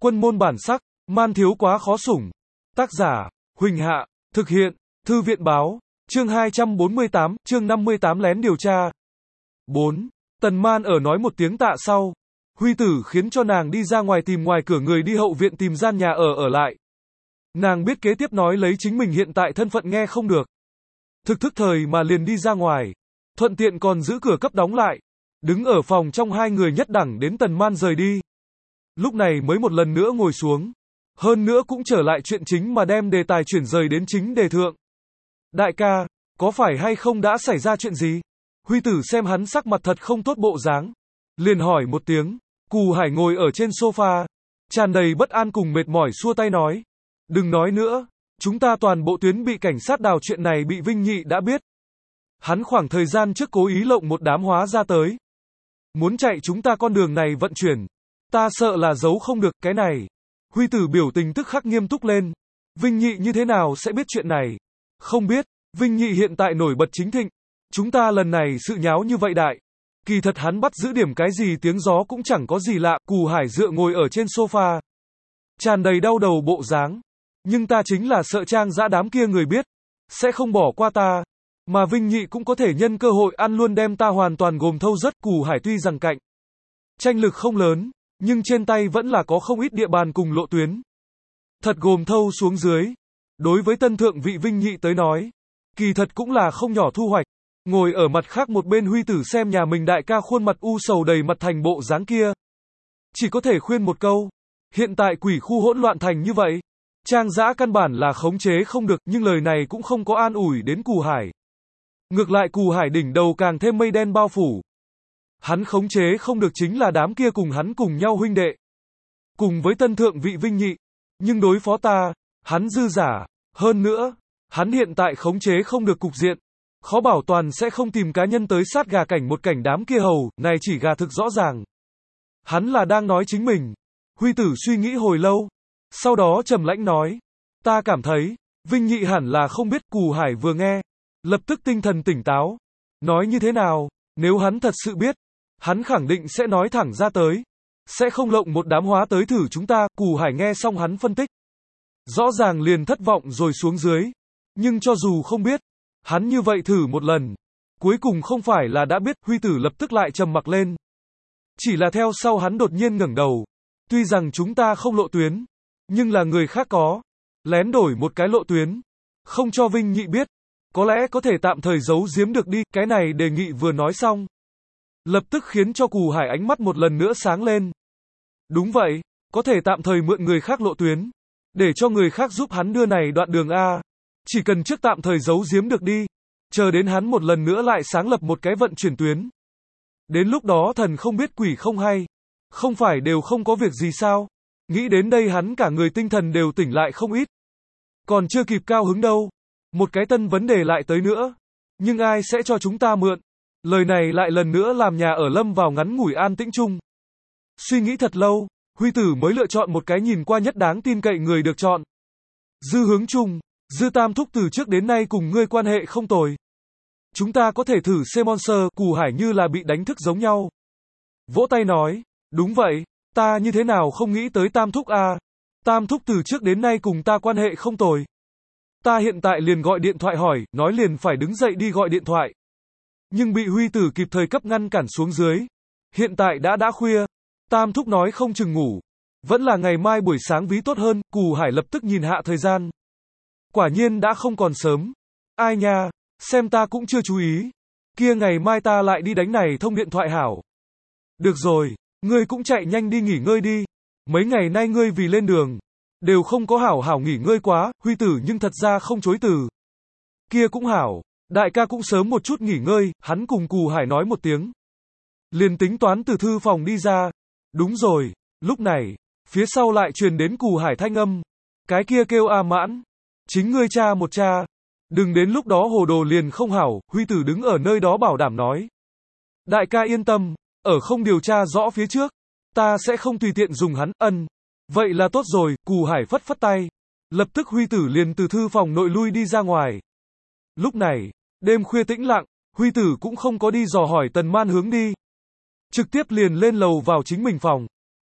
Quân môn bản sắc, man thiếu quá khó sủng. Tác giả, Huỳnh Hạ, thực hiện, Thư viện báo, chương 248, chương 58 lén điều tra. 4. Tần Man ở nói một tiếng tạ sau. Huy Tử khiến cho nàng đi ra ngoài tìm ngoài cửa người đi hậu viện tìm gian nhà ở lại. Nàng biết kế tiếp nói lấy chính mình hiện tại thân phận nghe không được. Thực thức thời mà liền đi ra ngoài. Thuận tiện còn giữ cửa cấp đóng lại. Đứng ở phòng trong hai người nhất đẳng đến Tần Man rời đi. Lúc này mới một lần nữa ngồi xuống. Hơn nữa cũng trở lại chuyện chính mà đem đề tài chuyển rời đến chính đề thượng. Đại ca, có phải hay không đã xảy ra chuyện gì? Huy Tử xem hắn sắc mặt thật không tốt bộ dáng. Liền hỏi một tiếng. Cù Hải ngồi ở trên sofa. Tràn đầy bất an cùng mệt mỏi xua tay nói. Đừng nói nữa. Chúng ta toàn bộ tuyến bị cảnh sát đào chuyện này bị Vinh Nhị đã biết. Hắn khoảng thời gian trước cố ý lộng một đám hóa ra tới. Muốn chạy chúng ta con đường này vận chuyển. Ta sợ là giấu không được cái này. Huy Tử biểu tình tức khắc nghiêm túc lên. Vinh Nhị như thế nào sẽ biết chuyện này? Không biết, Vinh Nhị hiện tại nổi bật chính thịnh. Chúng ta lần này sự nháo như vậy đại. Kỳ thật hắn bắt giữ điểm cái gì tiếng gió cũng chẳng có gì lạ. Cù Hải dựa ngồi ở trên sofa. Tràn đầy đau đầu bộ dáng. Nhưng ta chính là sợ Trang Dã đám kia người biết. Sẽ không bỏ qua ta. Mà Vinh Nhị cũng có thể nhân cơ hội ăn luôn đem ta hoàn toàn gồm thâu rất. Cù Hải tuy rằng cạnh tranh lực không lớn. Nhưng trên tay vẫn là có không ít địa bàn cùng lộ tuyến. Thật gồm thâu xuống dưới. Đối với tân thượng vị Vinh Nhị tới nói. Kỳ thật cũng là không nhỏ thu hoạch. Ngồi ở mặt khác một bên Huy Tử xem nhà mình đại ca khuôn mặt u sầu đầy mặt thành bộ dáng kia. Chỉ có thể khuyên một câu. Hiện tại quỷ khu hỗn loạn thành như vậy. Trang Dã căn bản là khống chế không được. Nhưng lời này cũng không có an ủi đến Cù Hải. Ngược lại Cù Hải đỉnh đầu càng thêm mây đen bao phủ. Hắn khống chế không được chính là đám kia cùng hắn cùng nhau huynh đệ. Cùng với tân thượng vị Vinh Nhị. Nhưng đối phó ta, hắn dư giả. Hơn nữa, hắn hiện tại khống chế không được cục diện. Khó bảo toàn sẽ không tìm cá nhân tới sát gà cảnh một cảnh đám kia hầu, này chỉ gà thực rõ ràng. Hắn là đang nói chính mình. Huy Tử suy nghĩ hồi lâu. Sau đó trầm lãnh nói. Ta cảm thấy, Vinh Nhị hẳn là không biết. Cù Hải vừa nghe. Lập tức tinh thần tỉnh táo. Nói như thế nào, nếu hắn thật sự biết. Hắn khẳng định sẽ nói thẳng ra tới. Sẽ không lộng một đám hóa tới thử chúng ta. Cù Hải nghe xong hắn phân tích. Rõ ràng liền thất vọng rồi xuống dưới. Nhưng cho dù không biết. Hắn như vậy thử một lần. Cuối cùng không phải là đã biết. Huy Tử lập tức lại trầm mặc lên. Chỉ là theo sau hắn đột nhiên ngẩng đầu. Tuy rằng chúng ta không lộ tuyến. Nhưng là người khác có. Lén đổi một cái lộ tuyến. Không cho Vinh Nhị biết. Có lẽ có thể tạm thời giấu giếm được đi. Cái này đề nghị vừa nói xong. Lập tức khiến cho Cù Hải ánh mắt một lần nữa sáng lên. Đúng vậy, có thể tạm thời mượn người khác lộ tuyến. Để cho người khác giúp hắn đưa này đoạn đường A. Chỉ cần trước tạm thời giấu giếm được đi. Chờ đến hắn một lần nữa lại sáng lập một cái vận chuyển tuyến. Đến lúc đó thần không biết quỷ không hay. Không phải đều không có việc gì sao? Nghĩ đến đây hắn cả người tinh thần đều tỉnh lại không ít. Còn chưa kịp cao hứng đâu. Một cái tân vấn đề lại tới nữa. Nhưng ai sẽ cho chúng ta mượn? Lời này lại lần nữa làm nhà ở lâm vào ngắn ngủi an tĩnh chung. Suy nghĩ thật lâu, Huy Tử mới lựa chọn một cái nhìn qua nhất đáng tin cậy người được chọn. Dư Hướng Trung, Dư Tam Thúc từ trước đến nay cùng ngươi quan hệ không tồi. Chúng ta có thể thử Monster. Cù Hải như là bị đánh thức giống nhau. Vỗ tay nói, đúng vậy, ta như thế nào không nghĩ tới Tam Thúc a? Tam Thúc từ trước đến nay cùng ta quan hệ không tồi. Ta hiện tại liền gọi điện thoại hỏi, nói liền phải đứng dậy đi gọi điện thoại. Nhưng bị Huy Tử kịp thời cấp ngăn cản xuống dưới. Hiện tại đã khuya. Tam Thúc nói không chừng ngủ. Vẫn là ngày mai buổi sáng ví tốt hơn. Cù Hải lập tức nhìn hạ thời gian. Quả nhiên đã không còn sớm. Ai nha, xem ta cũng chưa chú ý. Kia ngày mai ta lại đi đánh này thông điện thoại hảo. Được rồi, ngươi cũng chạy nhanh đi nghỉ ngơi đi. Mấy ngày nay ngươi vì lên đường. Đều không có hảo nghỉ ngơi quá. Huy Tử nhưng thật ra không chối từ. Kia cũng hảo. Đại ca cũng sớm một chút nghỉ ngơi. Hắn cùng Cù Hải nói một tiếng. Liền tính toán từ thư phòng đi ra. Đúng rồi, lúc này, phía sau lại truyền đến Cù Hải thanh âm. Cái kia kêu A Mãn. Chính ngươi tra một tra. Đừng đến lúc đó hồ đồ liền không hảo. Huy Tử đứng ở nơi đó bảo đảm nói. Đại ca yên tâm, ở không điều tra rõ phía trước. Ta sẽ không tùy tiện dùng hắn. Vậy là tốt rồi. Cù Hải phất phất tay. Lập tức Huy Tử liền từ thư phòng nội lui đi ra ngoài. Lúc này, đêm khuya tĩnh lặng. Huy Tử cũng không có đi dò hỏi Tần Man hướng đi. Trực tiếp liền lên lầu vào chính mình phòng.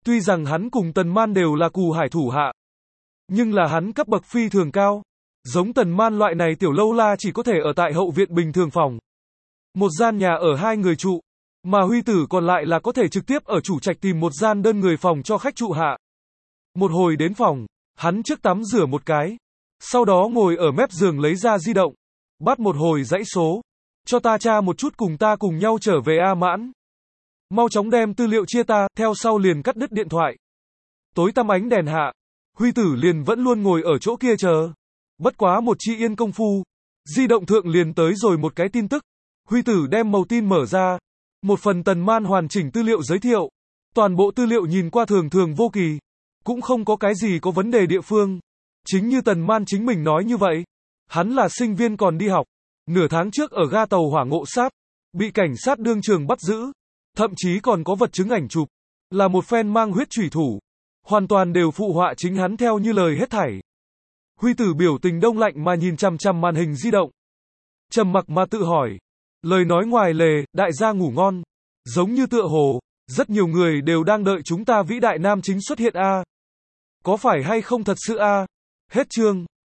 Tuy rằng hắn cùng Tần Man đều là cù hải thủ hạ, nhưng là hắn cấp bậc phi thường cao. Giống Tần Man loại này tiểu lâu la chỉ có thể ở tại hậu viện bình thường phòng. Một gian nhà ở 2 người trụ, mà Huy Tử còn lại là có thể trực tiếp ở chủ trạch tìm một gian đơn người phòng cho khách trụ hạ. Một hồi đến phòng, hắn trước tắm rửa một cái, sau đó ngồi ở mép giường lấy ra di động, bắt một hồi dãy số. Cho ta tra một chút cùng ta cùng nhau trở về A Mãn. Mau chóng đem tư liệu chia ta, theo sau liền cắt đứt điện thoại. Tối tăm ánh đèn hạ, Huy Tử liền vẫn luôn ngồi ở chỗ kia chờ. Bất quá một chi yên công phu, di động thượng liền tới rồi một cái tin tức. Huy Tử đem màu tin mở ra, một phần Tần Man hoàn chỉnh tư liệu giới thiệu. Toàn bộ tư liệu nhìn qua thường thường vô kỳ, cũng không có cái gì có vấn đề địa phương. Chính như Tần Man chính mình nói như vậy, hắn là sinh viên còn đi học, nửa tháng trước ở ga tàu hỏa ngộ sát, bị cảnh sát đương trường bắt giữ, thậm chí còn có vật chứng ảnh chụp, là một phen mang huyết chủy thủ, hoàn toàn đều phụ họa chính hắn theo như lời hết thảy. Huy Tử biểu tình đông lạnh mà nhìn chằm chằm màn hình di động, trầm mặc mà tự hỏi, lời nói ngoài lề, đại gia ngủ ngon, giống như tựa hồ, rất nhiều người đều đang đợi chúng ta vĩ đại nam chính xuất hiện a. Có phải hay không thật sự a? Hết chương.